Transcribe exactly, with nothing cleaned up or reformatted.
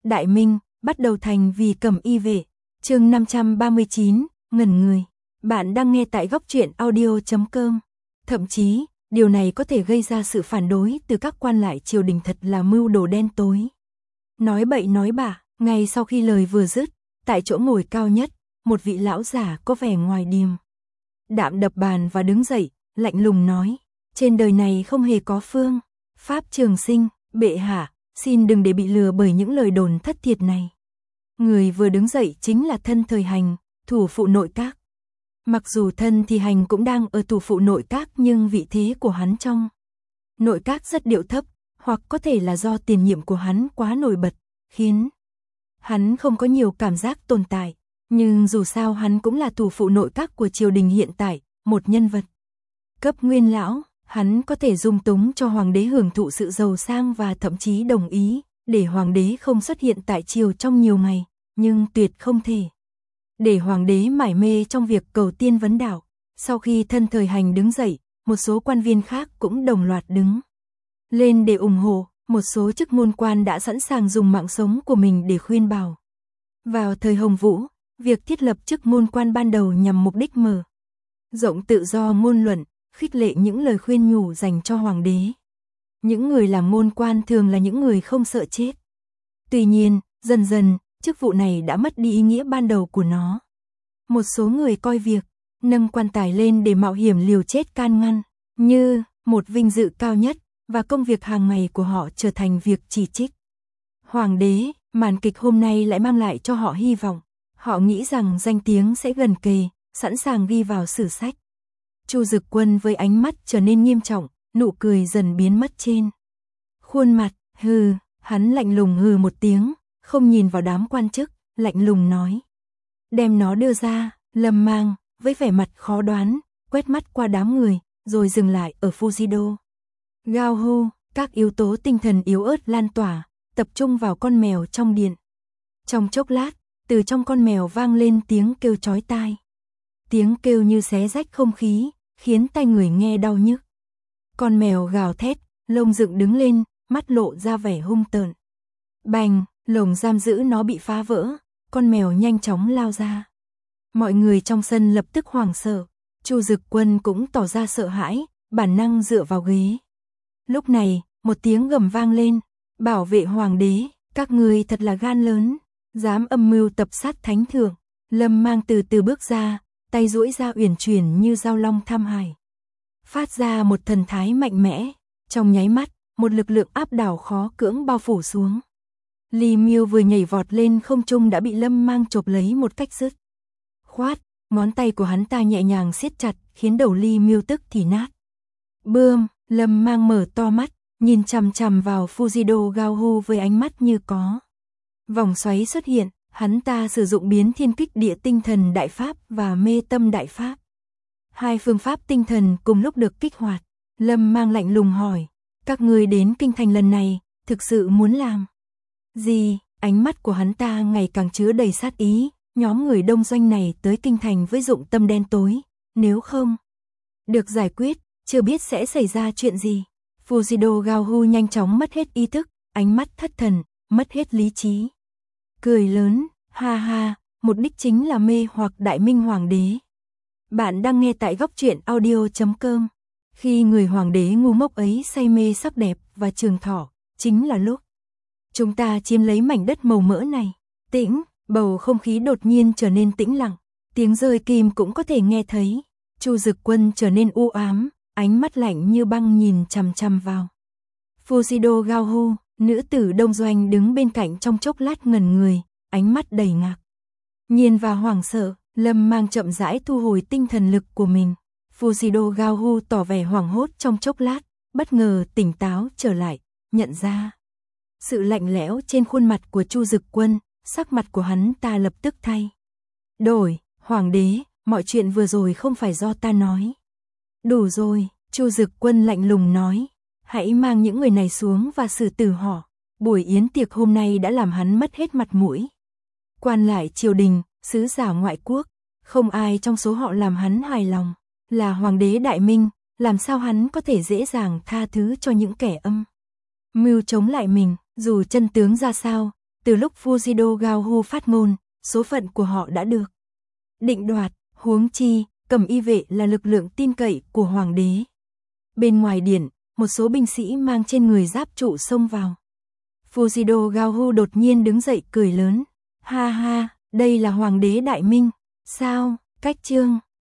Đại Minh, bắt đầu thành vì cẩm y vệ. Chương năm trăm ba mươi chín, ngẩn người. Bạn đang nghe tại góc truyện audio chấm com. Thậm chí, điều này có thể gây ra sự phản đối từ các quan lại triều đình, thật là mưu đồ đen tối. Nói bậy nói bạ, ngay sau khi lời vừa dứt, tại chỗ ngồi cao nhất, một vị lão giả có vẻ ngoài điềm đạm đập bàn và đứng dậy, lạnh lùng nói: trên đời này không hề có phương pháp trường sinh, bệ hạ, xin đừng để bị lừa bởi những lời đồn thất thiệt này. Người vừa đứng dậy chính là Thân Thời Hành, thủ phụ nội các. Mặc dù Thân thì Hành cũng đang ở thủ phụ nội các, nhưng vị thế của hắn trong nội các rất điệu thấp, hoặc có thể là do tiền nhiệm của hắn quá nổi bật, khiến hắn không có nhiều cảm giác tồn tại. Nhưng dù sao hắn cũng là thủ phụ nội các của triều đình hiện tại, một nhân vật cấp nguyên lão, hắn có thể dung túng cho hoàng đế hưởng thụ sự giàu sang và thậm chí đồng ý để hoàng đế không xuất hiện tại triều trong nhiều ngày, nhưng tuyệt không thể để hoàng đế mải mê trong việc cầu tiên vấn đạo. Sau khi Thân Thời Hành đứng dậy, một số quan viên khác cũng đồng loạt đứng lên để ủng hộ, một số chức môn quan đã sẵn sàng dùng mạng sống của mình để khuyên bảo. Vào thời Hồng Vũ, việc thiết lập chức môn quan ban đầu nhằm mục đích mở rộng tự do ngôn luận, khích lệ những lời khuyên nhủ dành cho hoàng đế. Những người làm môn quan thường là những người không sợ chết. Tuy nhiên, dần dần, chức vụ này đã mất đi ý nghĩa ban đầu của nó. Một số người coi việc nâng quan tài lên để mạo hiểm liều chết can ngăn như một vinh dự cao nhất, và công việc hàng ngày của họ trở thành việc chỉ trích hoàng đế. Màn kịch hôm nay lại mang lại cho họ hy vọng. Họ nghĩ rằng danh tiếng sẽ gần kề, sẵn sàng ghi vào sử sách. Chu Dực Quân với ánh mắt trở nên nghiêm trọng, nụ cười dần biến mất trên khuôn mặt. Hừ, hắn lạnh lùng hừ một tiếng, không nhìn vào đám quan chức, lạnh lùng nói: đem nó đưa ra. Lâm Mang, với vẻ mặt khó đoán, quét mắt qua đám người, rồi dừng lại ở Fujido Gao Hu. Các yếu tố tinh thần yếu ớt lan tỏa, tập trung vào con mèo trong điện. Trong chốc lát, từ trong con mèo vang lên tiếng kêu chói tai. Tiếng kêu như xé rách không khí, khiến tai người nghe đau nhức. Con mèo gào thét, lông dựng đứng lên, mắt lộ ra vẻ hung tợn. Bành, lồng giam giữ nó bị phá vỡ, con mèo nhanh chóng lao ra. Mọi người trong sân lập tức hoảng sợ, Chu Dực Quân cũng tỏ ra sợ hãi, bản năng dựa vào ghế. Lúc này, một tiếng gầm vang lên: bảo vệ hoàng đế, các ngươi thật là gan lớn, dám âm mưu tập sát thánh thượng. Lâm Mang từ từ bước ra, tay duỗi ra uyển chuyển như dao long tham hải, phát ra một thần thái mạnh mẽ. Trong nháy mắt, một lực lượng áp đảo khó cưỡng bao phủ xuống. Lý Miêu vừa nhảy vọt lên không trung đã bị Lâm Mang chộp lấy một cách dứt khoát, ngón tay của hắn ta nhẹ nhàng siết chặt, khiến đầu Lý Miêu tức thì nát. Bươm, Lâm Mang mở to mắt, nhìn chằm chằm vào Fujido Gao Hu với ánh mắt như có vòng xoáy xuất hiện. Hắn ta sử dụng biến thiên kích địa tinh thần đại pháp và mê tâm đại pháp. Hai phương pháp tinh thần cùng lúc được kích hoạt. Lâm Mang lạnh lùng hỏi: các ngươi đến kinh thành lần này, thực sự muốn làm gì? Ánh mắt của hắn ta ngày càng chứa đầy sát ý. Nhóm người đông doanh này tới kinh thành với dụng tâm đen tối, nếu không được giải quyết, chưa biết sẽ xảy ra chuyện gì. Fujido Gao Hu nhanh chóng mất hết ý thức, ánh mắt thất thần, mất hết lý trí. Cười lớn: ha ha, mục đích chính là mê hoặc Đại Minh hoàng đế. Bạn đang nghe tại góc truyện audio chấm com. Khi người hoàng đế ngu ngốc ấy say mê sắc đẹp và trường thọ, chính là lúc chúng ta chiếm lấy mảnh đất màu mỡ này. Tĩnh, bầu không khí đột nhiên trở nên tĩnh lặng, tiếng rơi kim cũng có thể nghe thấy. Chu Dực Quân trở nên u ám, ánh mắt lạnh như băng nhìn chằm chằm vào Fujido Gao Hu. Nữ tử đông doanh đứng bên cạnh trong chốc lát ngẩn người, ánh mắt đầy ngạc nhiên và hoảng sợ. Lâm Mang chậm rãi thu hồi tinh thần lực của mình. Fujido Gao Hu tỏ vẻ hoảng hốt trong chốc lát, bất ngờ tỉnh táo trở lại, nhận ra sự lạnh lẽo trên khuôn mặt của Chu Dực Quân. Sắc mặt của hắn ta lập tức thay đổi. Hoàng đế, mọi chuyện vừa rồi không phải do ta nói. Đủ rồi, Chu Dực Quân lạnh lùng nói. Hãy mang những người này xuống và xử tử họ. Buổi yến tiệc hôm nay đã làm hắn mất hết mặt mũi. Quan lại triều đình, sứ giả ngoại quốc, không ai trong số họ làm hắn hài lòng. Là hoàng đế Đại Minh, làm sao hắn có thể dễ dàng tha thứ cho những kẻ âm mưu chống lại mình. Dù chân tướng ra sao, Từ lúc Fujido Gaohu phát ngôn, số phận của họ đã được định đoạt, huống chi, Cẩm Y vệ là lực lượng tin cậy của hoàng đế. Bên ngoài điện, một số binh sĩ mang trên người giáp trụ xông vào. Fujido Gaohu đột nhiên đứng dậy cười lớn. Ha ha, đây là hoàng đế Đại Minh. Sao, cách chương